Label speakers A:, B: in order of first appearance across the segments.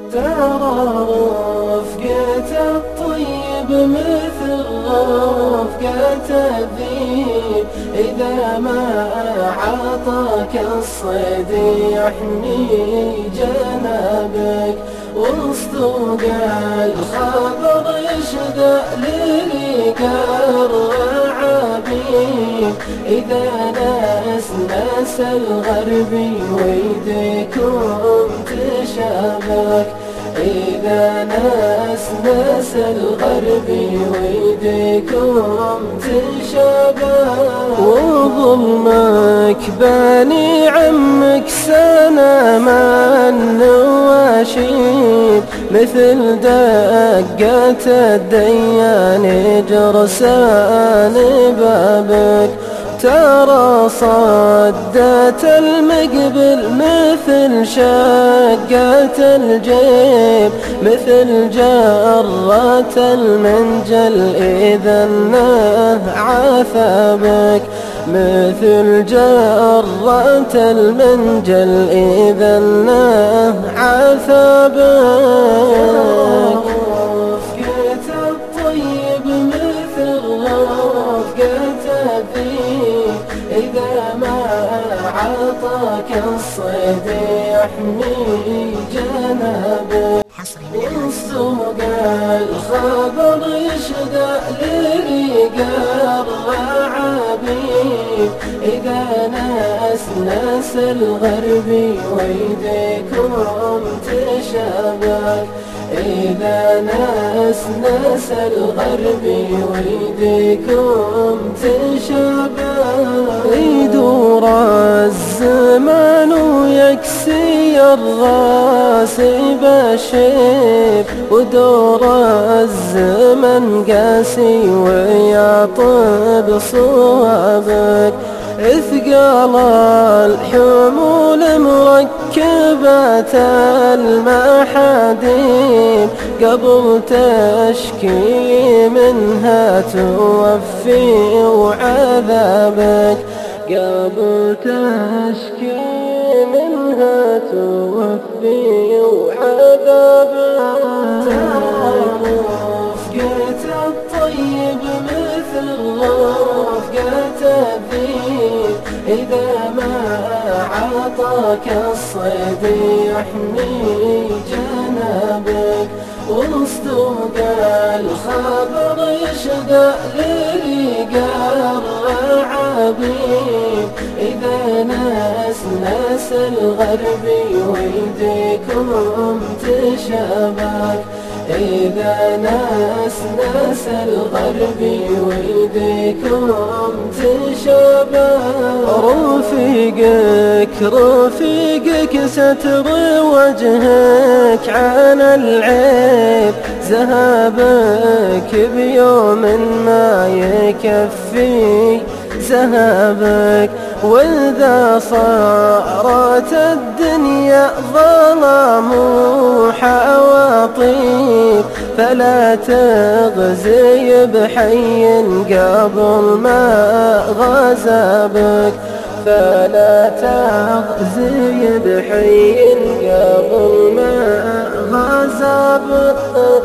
A: ترى رفقة الطيب مثل رفقة الذيب، إذا ما عطاك الصيد يحمي جنابك، وسط الخبر يشدأ للقى الرعابيب، إذا ناس الغربي ويديكم تشابك، إذا ناس الغربي ويديكم تشابك، وظلمك باني عمك سنة ما النواشيب، مثل دقة الديان جرسان بابك، ترى صدت المقبل مثل شقة الجيب، مثل جرة المنجل إذا انه عثابك، مثل جرة المنجل إذا انه عثابك. رفقة الطيب مثل رفقة الذيب، إذا ما عطاك الصيد يحمي جنابك، وسط الخبر يشدأ للقى الرعابيب، إذا ناس الغربي ويديكم تشابك، إذا ناس الغربي ويديكم تشابك، يدور الزمان ويكسي الراسي بالشيب، ودور الزمن قاسي ويعطب صوابك، اثقال الحمول مركبة المحاديب، قبل تشكي منها توفي وعذابك، قبل تشكي منها توفي وعذابك. رفقة الطيب مثل رفقة الذيب، إذا ما عطاك الصيد يحمي جنابك، وسط الخبر يشدأ للقى الرعابيب، إذا ناس الغربي ويديكم تشابك، إذا ناس الغربي ويديكم تشابك، رفيقك ستر وجهك عن العيب، ذهابك بيوم ما يكفي ذهابك، وإذا صارت الدنيا ظلام وحواطيب، فلا تغزي بحي قبل ما غزابك، فلا تغزي بحي قبل ما غزابك.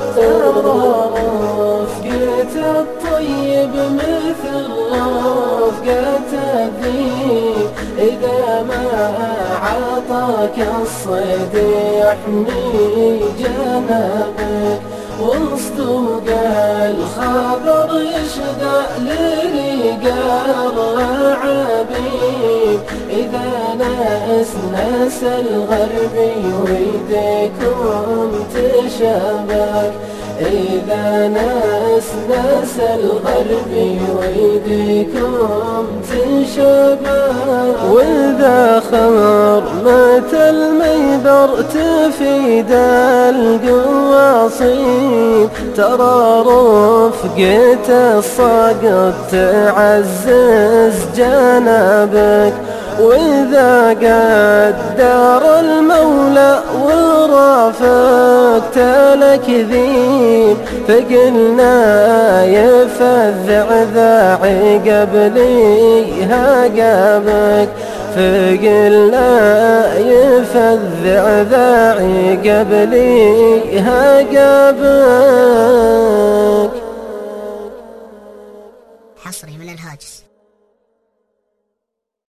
A: رفقة الطيب مثل رفقة الذيب، إذا ما عطاك الصيد يحمي جنابك، وسط الخبر يشدأ للقى الرعابيب، إذا ناس الغربي ويديكم تشابك، إذا ناس الغربي ويديكم تشابك، وإذا خرمت الميبر تفيد القواصيب، ترى رفقة الصقر تعزز جنابك، وإذا قدر المولى ورافقت الأكذيب، فقلنا يفذع ذاعي قبلي هقابك، فقلنا يفذع ذاعي قبلي قبلك.
B: حصري من الهاجس.